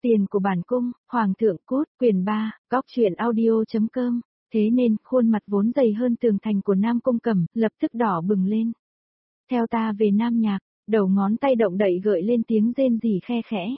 Tiền của bản cung, Hoàng thượng cút, quyền 3, góc truyện audio.com. Thế nên, khuôn mặt vốn dày hơn tường thành của Nam Cung Cẩm, lập tức đỏ bừng lên. Theo ta về Nam Nhạc, đầu ngón tay động đậy gợi lên tiếng rên rỉ khe khẽ.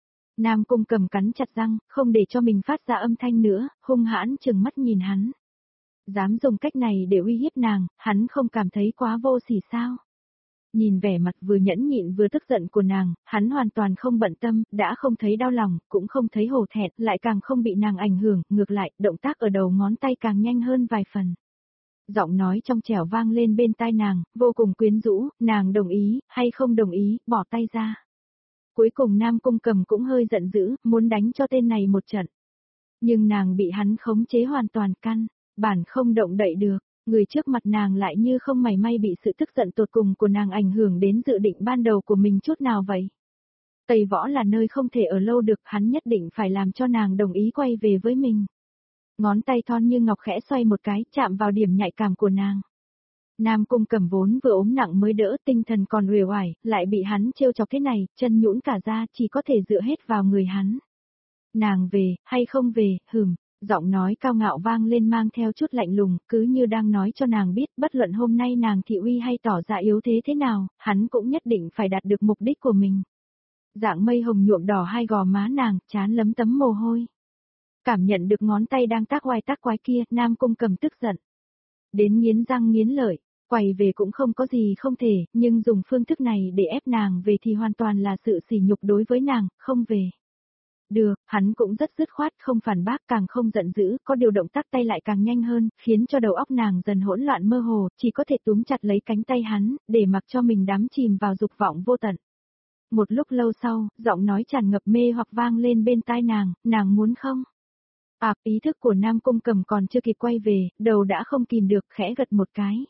Nam Cung Cẩm cắn chặt răng, không để cho mình phát ra âm thanh nữa, hung hãn trừng mắt nhìn hắn. Dám dùng cách này để uy hiếp nàng, hắn không cảm thấy quá vô sỉ sao? Nhìn vẻ mặt vừa nhẫn nhịn vừa tức giận của nàng, hắn hoàn toàn không bận tâm, đã không thấy đau lòng, cũng không thấy hổ thẹn, lại càng không bị nàng ảnh hưởng, ngược lại, động tác ở đầu ngón tay càng nhanh hơn vài phần. Giọng nói trong trẻo vang lên bên tai nàng, vô cùng quyến rũ, nàng đồng ý, hay không đồng ý, bỏ tay ra. Cuối cùng Nam Cung Cẩm cũng hơi giận dữ, muốn đánh cho tên này một trận. Nhưng nàng bị hắn khống chế hoàn toàn căn bản không động đậy được. Người trước mặt nàng lại như không mảy may bị sự tức giận tột cùng của nàng ảnh hưởng đến dự định ban đầu của mình chút nào vậy. Tây Võ là nơi không thể ở lâu được, hắn nhất định phải làm cho nàng đồng ý quay về với mình. Ngón tay thon như ngọc khẽ xoay một cái, chạm vào điểm nhạy cảm của nàng. Nam Cung Cẩm vốn vừa ốm nặng mới đỡ, tinh thần còn uể oải, lại bị hắn trêu chọc thế này, chân nhũn cả ra, chỉ có thể dựa hết vào người hắn. Nàng về, hay không về, Giọng nói cao ngạo vang lên mang theo chút lạnh lùng, cứ như đang nói cho nàng biết bất luận hôm nay nàng thị uy hay tỏ ra yếu thế nào, hắn cũng nhất định phải đạt được mục đích của mình. Dạng mây hồng nhuộm đỏ hai gò má nàng, trán lấm tấm mồ hôi. Cảm nhận được ngón tay đang tác oai tác quái kia, Nam Cung Cẩm tức giận. Đến nghiến răng nghiến lợi, quay về cũng không có gì không thể, nhưng dùng phương thức này để ép nàng về thì hoàn toàn là sự sỉ nhục đối với nàng, không về. Được, hắn cũng rất dứt khoát, không phản bác càng không giận dữ, có điều động tác tay lại càng nhanh hơn, khiến cho đầu óc nàng dần hỗn loạn mơ hồ, chỉ có thể túm chặt lấy cánh tay hắn, để mặc cho mình đắm chìm vào dục vọng vô tận. Một lúc lâu sau, giọng nói tràn ngập mê hoặc vang lên bên tai nàng muốn không? Ý thức của Nam Cung Cẩm còn chưa kịp quay về, đầu đã không kìm được, khẽ gật một cái.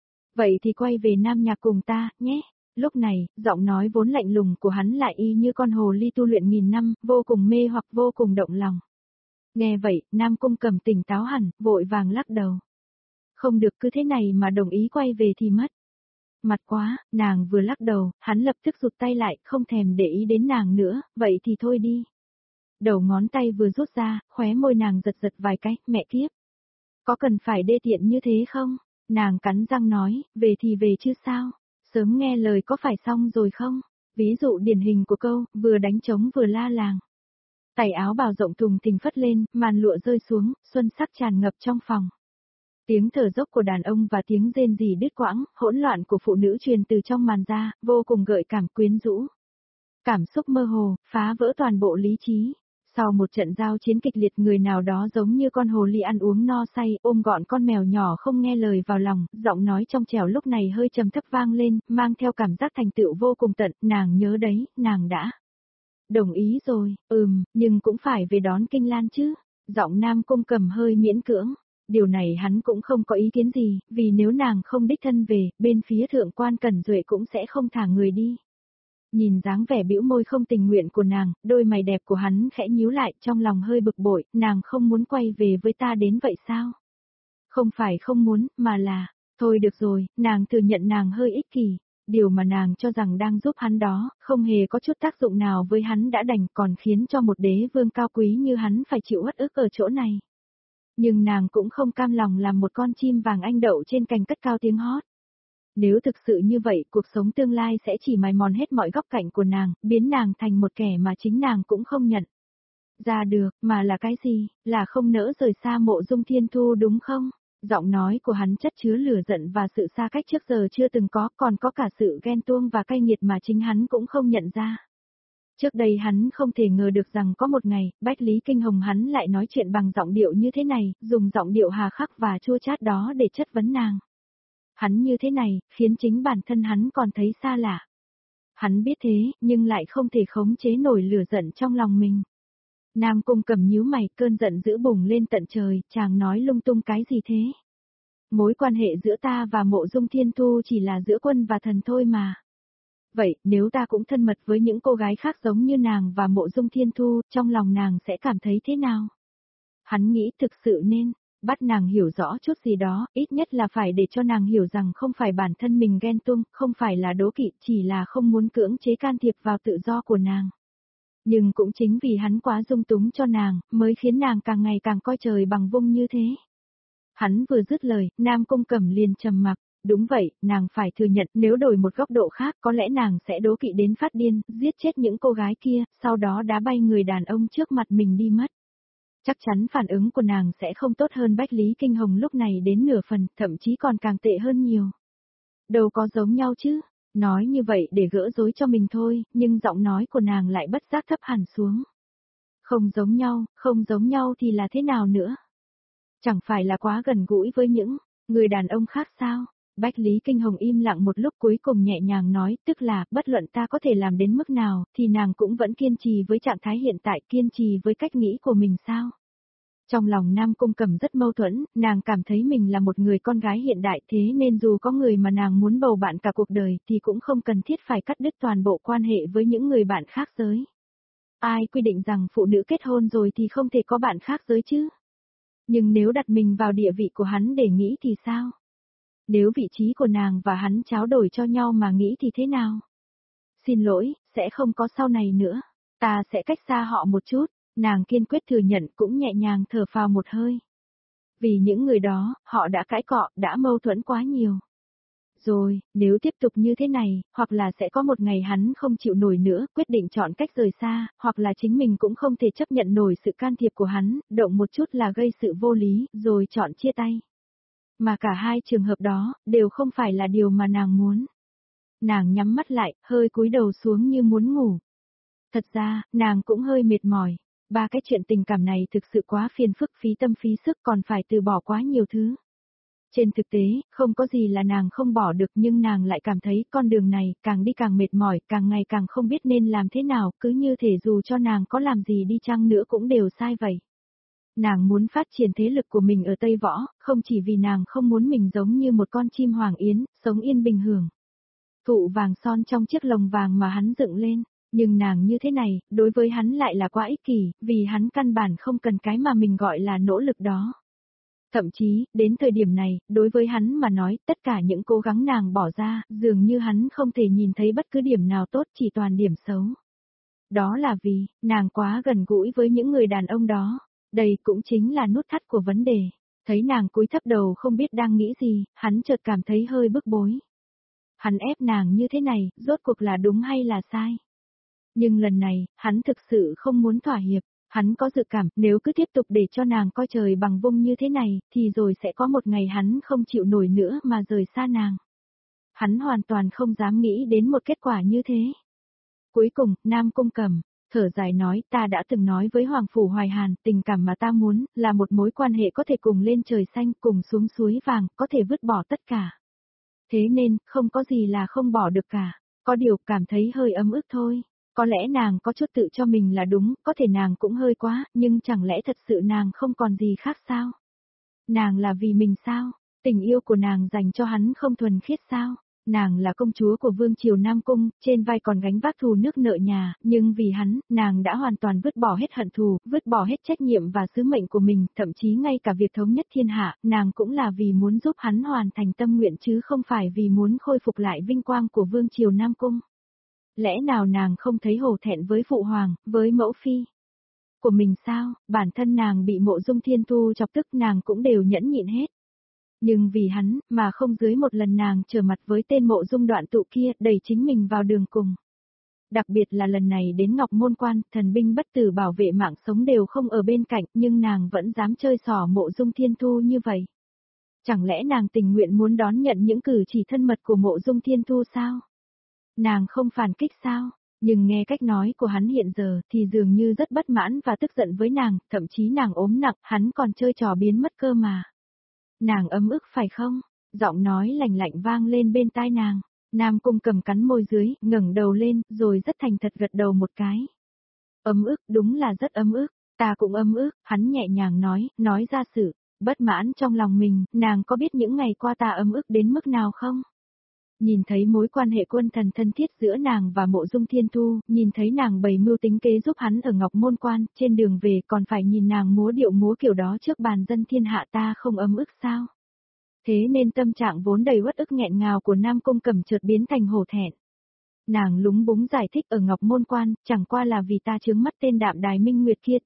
Vậy thì quay về Nam Nhạc cùng ta, nhé. Lúc này, giọng nói vốn lạnh lùng của hắn lại y như con hồ ly tu luyện nghìn năm, vô cùng mê hoặc vô cùng động lòng. Nghe vậy, Nam Cung Cẩm tỉnh táo hẳn, vội vàng lắc đầu. Không được, cứ thế này mà đồng ý quay về thì mất. Mặt quá, nàng vừa lắc đầu, hắn lập tức rụt tay lại, không thèm để ý đến nàng nữa, vậy thì thôi đi. Đầu ngón tay vừa rút ra, khóe môi nàng giật giật vài cái, mẹ kiếp. Có cần phải đê tiện như thế không? Nàng cắn răng nói, về thì về chứ sao? Sớm nghe lời có phải xong rồi không? Ví dụ điển hình của câu, vừa đánh trống vừa la làng. Tay áo bào rộng thùng thình phất lên, màn lụa rơi xuống, xuân sắc tràn ngập trong phòng. Tiếng thở dốc của đàn ông và tiếng rên rỉ đứt quãng, hỗn loạn của phụ nữ truyền từ trong màn ra, vô cùng gợi cảm quyến rũ. Cảm xúc mơ hồ, phá vỡ toàn bộ lý trí. Sau một trận giao chiến kịch liệt, người nào đó giống như con hồ ly ăn uống no say, ôm gọn con mèo nhỏ không nghe lời vào lòng, giọng nói trong trẻo lúc này hơi trầm thấp vang lên, mang theo cảm giác thành tựu vô cùng tận, nàng nhớ đấy, nàng đã đồng ý rồi, nhưng cũng phải về đón Kinh Lan chứ. Giọng Nam Cung Cẩm hơi miễn cưỡng, điều này hắn cũng không có ý kiến gì, vì nếu nàng không đích thân về, bên phía thượng quan Cẩn Duệ cũng sẽ không thả người đi. Nhìn dáng vẻ bĩu môi không tình nguyện của nàng, đôi mày đẹp của hắn khẽ nhíu lại, trong lòng hơi bực bội, nàng không muốn quay về với ta đến vậy sao? Không phải không muốn, mà là, thôi được rồi, nàng thừa nhận nàng hơi ích kỷ, điều mà nàng cho rằng đang giúp hắn đó, không hề có chút tác dụng nào với hắn đã đành, còn khiến cho một đế vương cao quý như hắn phải chịu uất ức ở chỗ này. Nhưng nàng cũng không cam lòng làm một con chim vàng anh đậu trên cành cất cao tiếng hót. Nếu thực sự như vậy, cuộc sống tương lai sẽ chỉ mài mòn hết mọi góc cạnh của nàng, biến nàng thành một kẻ mà chính nàng cũng không nhận ra được, mà là cái gì, là không nỡ rời xa Mộ Dung Thiên Thu đúng không? Giọng nói của hắn chất chứa lửa giận và sự xa cách trước giờ chưa từng có, còn có cả sự ghen tuông và cay nghiệt mà chính hắn cũng không nhận ra. Trước đây hắn không thể ngờ được rằng có một ngày, Bách Lý Kinh Hồng hắn lại nói chuyện bằng giọng điệu như thế này, dùng giọng điệu hà khắc và chua chát đó để chất vấn nàng. Hắn như thế này, khiến chính bản thân hắn còn thấy xa lạ. Hắn biết thế, nhưng lại không thể khống chế nổi lửa giận trong lòng mình. Nam Cung Cẩm nhíu mày, cơn giận dữ bùng lên tận trời, chàng nói lung tung cái gì thế? Mối quan hệ giữa ta và Mộ Dung Thiên Thu chỉ là giữa quân và thần thôi mà. Vậy, nếu ta cũng thân mật với những cô gái khác giống như nàng và Mộ Dung Thiên Thu, trong lòng nàng sẽ cảm thấy thế nào? Hắn nghĩ thực sự nên bắt nàng hiểu rõ chút gì đó, ít nhất là phải để cho nàng hiểu rằng không phải bản thân mình ghen tuông, không phải là đố kỵ, chỉ là không muốn cưỡng chế can thiệp vào tự do của nàng. Nhưng cũng chính vì hắn quá dung túng cho nàng, mới khiến nàng càng ngày càng coi trời bằng vung như thế. Hắn vừa dứt lời, Nam Cung Cẩm liền trầm mặc. Đúng vậy, nàng phải thừa nhận nếu đổi một góc độ khác có lẽ nàng sẽ đố kỵ đến phát điên, giết chết những cô gái kia, sau đó đá bay người đàn ông trước mặt mình đi mất. Chắc chắn phản ứng của nàng sẽ không tốt hơn Bách Lý Kinh Hồng lúc này đến nửa phần, thậm chí còn càng tệ hơn nhiều. Đâu có giống nhau chứ, nói như vậy để gỡ rối cho mình thôi, nhưng giọng nói của nàng lại bất giác thấp hẳn xuống. Không giống nhau thì là thế nào nữa? Chẳng phải là quá gần gũi với những người đàn ông khác sao? Bách Lý Kinh Hồng im lặng một lúc cuối cùng nhẹ nhàng nói, tức là, bất luận ta có thể làm đến mức nào, thì nàng cũng vẫn kiên trì với trạng thái hiện tại, kiên trì với cách nghĩ của mình sao? Trong lòng Nam Cung Cẩm rất mâu thuẫn, nàng cảm thấy mình là một người con gái hiện đại thế nên dù có người mà nàng muốn bầu bạn cả cuộc đời thì cũng không cần thiết phải cắt đứt toàn bộ quan hệ với những người bạn khác giới. Ai quy định rằng phụ nữ kết hôn rồi thì không thể có bạn khác giới chứ? Nhưng nếu đặt mình vào địa vị của hắn để nghĩ thì sao? Nếu vị trí của nàng và hắn tráo đổi cho nhau mà nghĩ thì thế nào? Xin lỗi, sẽ không có sau này nữa. Ta sẽ cách xa họ một chút, nàng kiên quyết thừa nhận cũng nhẹ nhàng thở phào một hơi. Vì những người đó, họ đã cãi cọ, đã mâu thuẫn quá nhiều. Rồi, nếu tiếp tục như thế này, hoặc là sẽ có một ngày hắn không chịu nổi nữa, quyết định chọn cách rời xa, hoặc là chính mình cũng không thể chấp nhận nổi sự can thiệp của hắn, động một chút là gây sự vô lý, rồi chọn chia tay. Mà cả hai trường hợp đó, đều không phải là điều mà nàng muốn. Nàng nhắm mắt lại, hơi cúi đầu xuống như muốn ngủ. Thật ra, nàng cũng hơi mệt mỏi. Ba cái chuyện tình cảm này thực sự quá phiền phức, phí tâm phí sức, còn phải từ bỏ quá nhiều thứ. Trên thực tế, không có gì là nàng không bỏ được, nhưng nàng lại cảm thấy con đường này càng đi càng mệt mỏi, càng ngày càng không biết nên làm thế nào, cứ như thể dù cho nàng có làm gì đi chăng nữa cũng đều sai vậy. Nàng muốn phát triển thế lực của mình ở Tây Võ, không chỉ vì nàng không muốn mình giống như một con chim hoàng yến, sống yên bình hưởng thụ vàng son trong chiếc lồng vàng mà hắn dựng lên, nhưng nàng như thế này, đối với hắn lại là quá ích kỷ, vì hắn căn bản không cần cái mà mình gọi là nỗ lực đó. Thậm chí, đến thời điểm này, đối với hắn mà nói, tất cả những cố gắng nàng bỏ ra, dường như hắn không thể nhìn thấy bất cứ điểm nào tốt, chỉ toàn điểm xấu. Đó là vì, nàng quá gần gũi với những người đàn ông đó. Đây cũng chính là nút thắt của vấn đề. Thấy nàng cúi thấp đầu không biết đang nghĩ gì, hắn chợt cảm thấy hơi bức bối. Hắn ép nàng như thế này, rốt cuộc là đúng hay là sai? Nhưng lần này, hắn thực sự không muốn thỏa hiệp. Hắn có dự cảm, nếu cứ tiếp tục để cho nàng coi trời bằng vung như thế này, thì rồi sẽ có một ngày hắn không chịu nổi nữa mà rời xa nàng. Hắn hoàn toàn không dám nghĩ đến một kết quả như thế. Cuối cùng, Nam Cung Cẩm thở dài nói, ta đã từng nói với Hoàng Phủ Hoài Hàn, tình cảm mà ta muốn, là một mối quan hệ có thể cùng lên trời xanh, cùng xuống suối vàng, có thể vứt bỏ tất cả. Thế nên, không có gì là không bỏ được cả, có điều cảm thấy hơi ấm ức thôi. Có lẽ nàng có chút tự cho mình là đúng, có thể nàng cũng hơi quá, nhưng chẳng lẽ thật sự nàng không còn gì khác sao? Nàng là vì mình sao? Tình yêu của nàng dành cho hắn không thuần khiết sao? Nàng là công chúa của vương triều Nam Cung, trên vai còn gánh vác thù nước nợ nhà, nhưng vì hắn, nàng đã hoàn toàn vứt bỏ hết hận thù, vứt bỏ hết trách nhiệm và sứ mệnh của mình, thậm chí ngay cả việc thống nhất thiên hạ, nàng cũng là vì muốn giúp hắn hoàn thành tâm nguyện chứ không phải vì muốn khôi phục lại vinh quang của vương triều Nam Cung. Lẽ nào nàng không thấy hổ thẹn với phụ hoàng, với mẫu phi của mình sao? Bản thân nàng bị Mộ Dung Thiên Thu chọc tức nàng cũng đều nhẫn nhịn hết. Nhưng vì hắn, mà không dưới một lần nàng trở mặt với tên Mộ Dung Đoạn Tụ kia, đẩy chính mình vào đường cùng. Đặc biệt là lần này đến Ngọc Môn Quan, thần binh bất tử bảo vệ mạng sống đều không ở bên cạnh, nhưng nàng vẫn dám chơi xỏ Mộ Dung Thiên Thu như vậy. Chẳng lẽ nàng tình nguyện muốn đón nhận những cử chỉ thân mật của Mộ Dung Thiên Thu sao? Nàng không phản kích sao? Nhưng nghe cách nói của hắn hiện giờ thì dường như rất bất mãn và tức giận với nàng, thậm chí nàng ốm nặng, hắn còn chơi trò biến mất cơ mà. Nàng ấm ức phải không? Giọng nói lạnh lạnh vang lên bên tai nàng. Nam Cung Cẩm cắn môi dưới, ngẩng đầu lên, rồi rất thành thật gật đầu một cái. Ấm ức, đúng là rất ấm ức, ta cũng ấm ức, hắn nhẹ nhàng nói ra sự bất mãn trong lòng mình, nàng có biết những ngày qua ta ấm ức đến mức nào không? Nhìn thấy mối quan hệ quân thần thân thiết giữa nàng và Mộ Dung Thiên Thu, nhìn thấy nàng bày mưu tính kế giúp hắn ở Ngọc Môn Quan, trên đường về còn phải nhìn nàng múa điệu múa kiểu đó trước bàn dân thiên hạ, ta không ấm ức sao? Thế nên tâm trạng vốn đầy uất ức nghẹn ngào của Nam Cung Cẩm chợt biến thành hổ thẹn. Nàng lúng búng giải thích ở Ngọc Môn Quan, chẳng qua là vì ta chướng mắt tên Đạm Đài Minh Nguyệt kia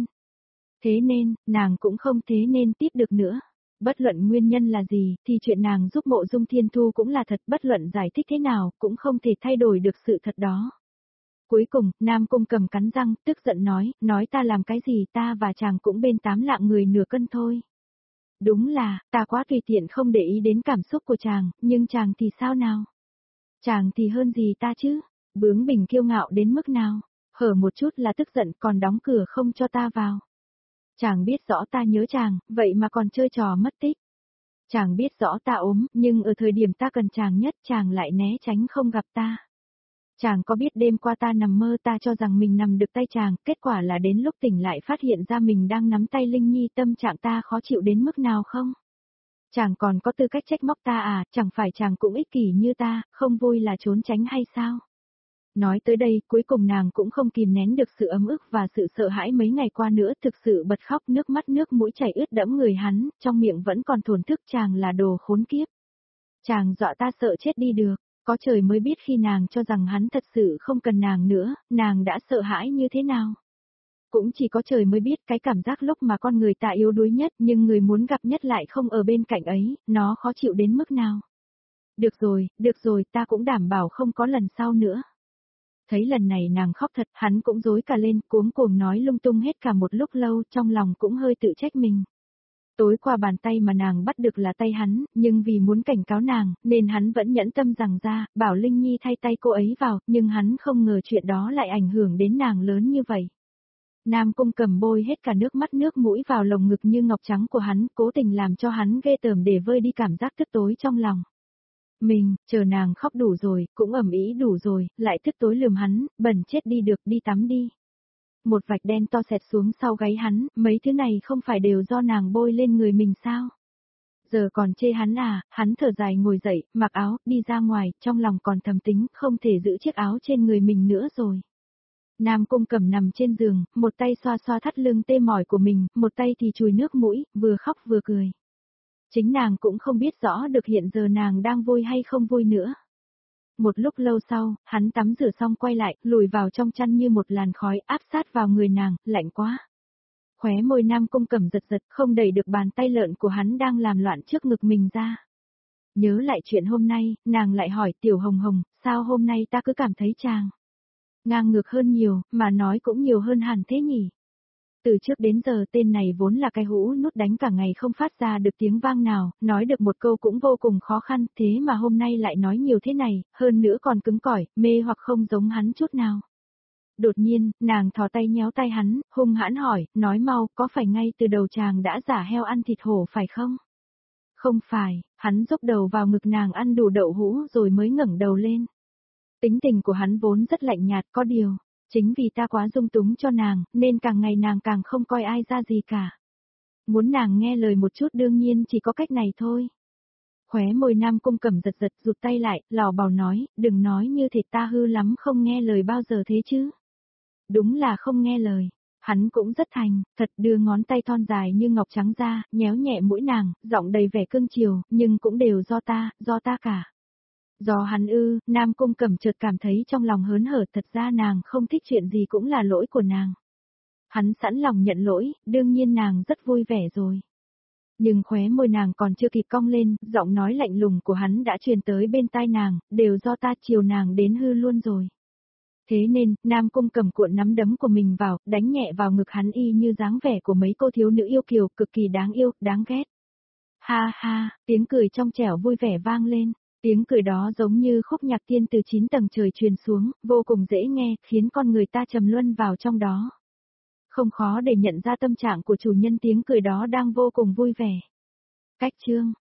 thế nên, nàng cũng không thế nên tiếp được nữa. Bất luận nguyên nhân là gì, thì chuyện nàng giúp Mộ Dung Thiên Thu cũng là thật, bất luận giải thích thế nào, cũng không thể thay đổi được sự thật đó. Cuối cùng, Nam Cung Cầm cắn răng, tức giận nói ta làm cái gì, ta và chàng cũng bên 8 lạng người nửa cân thôi. Đúng là, ta quá tùy tiện không để ý đến cảm xúc của chàng, nhưng chàng thì sao nào? Chàng thì hơn gì ta chứ? Bướng bỉnh kiêu ngạo đến mức nào? Hở một chút là tức giận còn đóng cửa không cho ta vào. Chàng biết rõ ta nhớ chàng, vậy mà còn chơi trò mất tích. Chàng biết rõ ta ốm, nhưng ở thời điểm ta cần chàng nhất chàng lại né tránh không gặp ta. Chàng có biết đêm qua ta nằm mơ ta cho rằng mình nằm được tay chàng, kết quả là đến lúc tỉnh lại phát hiện ra mình đang nắm tay Linh Nhi, tâm trạng ta khó chịu đến mức nào không? Chàng còn có tư cách trách móc ta à, chẳng phải chàng cũng ích kỷ như ta, không vui là trốn tránh hay sao? Nói tới đây, cuối cùng nàng cũng không kìm nén được sự ấm ức và sự sợ hãi mấy ngày qua nữa, thực sự bật khóc, nước mắt nước mũi chảy ướt đẫm người hắn, trong miệng vẫn còn thổn thức chàng là đồ khốn kiếp. Chàng dọa ta sợ chết đi được, có trời mới biết khi nàng cho rằng hắn thật sự không cần nàng nữa, nàng đã sợ hãi như thế nào. Cũng chỉ có trời mới biết cái cảm giác lúc mà con người ta yếu đuối nhất nhưng người muốn gặp nhất lại không ở bên cạnh ấy, nó khó chịu đến mức nào. Được rồi, ta cũng đảm bảo không có lần sau nữa. Thấy lần này nàng khóc thật, hắn cũng rối cả lên, cuống cuồng nói lung tung hết cả một lúc lâu, trong lòng cũng hơi tự trách mình. Tối qua bàn tay mà nàng bắt được là tay hắn, nhưng vì muốn cảnh cáo nàng, nên hắn vẫn nhẫn tâm rằng ra, bảo Linh Nhi thay tay cô ấy vào, nhưng hắn không ngờ chuyện đó lại ảnh hưởng đến nàng lớn như vậy. Nam Cung Cầm bôi hết cả nước mắt nước mũi vào lồng ngực như ngọc trắng của hắn, cố tình làm cho hắn ghê tởm để vơi đi cảm giác tức tối trong lòng. Mình, chờ nàng khóc đủ rồi, cũng ầm ĩ đủ rồi, lại tức tối lườm hắn, bẩn chết đi được, đi tắm đi. Một vạch đen to xẹt xuống sau gáy hắn, mấy thứ này không phải đều do nàng bôi lên người mình sao? Giờ còn chê hắn à, hắn thở dài ngồi dậy, mặc áo, đi ra ngoài, trong lòng còn thầm tính, không thể giữ chiếc áo trên người mình nữa rồi. Nam Cung Cầm nằm trên giường, một tay xoa xoa thắt lưng tê mỏi của mình, một tay thì chùi nước mũi, vừa khóc vừa cười. Chính nàng cũng không biết rõ được hiện giờ nàng đang vui hay không vui nữa. Một lúc lâu sau, hắn tắm rửa xong quay lại, lùi vào trong chăn như một làn khói áp sát vào người nàng, lạnh quá. Khóe môi Nam Cung Cầm giật giật, không đẩy được bàn tay lợn của hắn đang làm loạn trước ngực mình ra. Nhớ lại chuyện hôm nay, nàng lại hỏi Tiểu Hồng Hồng, sao hôm nay ta cứ cảm thấy chàng ngang ngược hơn nhiều, mà nói cũng nhiều hơn hẳn thế nhỉ? Từ trước đến giờ tên này vốn là cái hũ nút đánh cả ngày không phát ra được tiếng vang nào, nói được một câu cũng vô cùng khó khăn, thế mà hôm nay lại nói nhiều thế này, hơn nữa còn cứng cỏi, mê hoặc không giống hắn chút nào. Đột nhiên, nàng thò tay nhéo tay hắn, hung hãn hỏi, nói mau, có phải ngay từ đầu chàng đã giả heo ăn thịt hổ phải không? Không phải, hắn dốc đầu vào ngực nàng ăn đủ đậu hũ rồi mới ngẩng đầu lên. Tính tình của hắn vốn rất lạnh nhạt, có điều, chính vì ta quá dung túng cho nàng, nên càng ngày nàng càng không coi ai ra gì cả. Muốn nàng nghe lời một chút đương nhiên chỉ có cách này thôi. Khóe môi Nam Cung Cầm giật giật rụt tay lại, lò bào nói, đừng nói như thể ta hư lắm không nghe lời bao giờ thế chứ. Đúng là không nghe lời. Hắn cũng rất thành, thật đưa ngón tay thon dài như ngọc trắng ra, nhéo nhẹ mũi nàng, giọng đầy vẻ cương chiều, nhưng cũng đều do ta cả. Do hắn ư, Nam Cung Cầm chợt cảm thấy trong lòng hớn hở, thật ra nàng không thích chuyện gì cũng là lỗi của nàng. Hắn sẵn lòng nhận lỗi, đương nhiên nàng rất vui vẻ rồi. Nhưng khóe môi nàng còn chưa kịp cong lên, giọng nói lạnh lùng của hắn đã truyền tới bên tai nàng, đều do ta chiều nàng đến hư luôn rồi. Thế nên, Nam Cung Cầm cuộn nắm đấm của mình vào, đánh nhẹ vào ngực hắn y như dáng vẻ của mấy cô thiếu nữ yêu kiều, cực kỳ đáng yêu, đáng ghét. Ha ha, tiếng cười trong trẻo vui vẻ vang lên. Tiếng cười đó giống như khúc nhạc tiên từ 9 tầng trời truyền xuống, vô cùng dễ nghe, khiến con người ta trầm luân vào trong đó. Không khó để nhận ra tâm trạng của chủ nhân tiếng cười đó đang vô cùng vui vẻ. Cách chương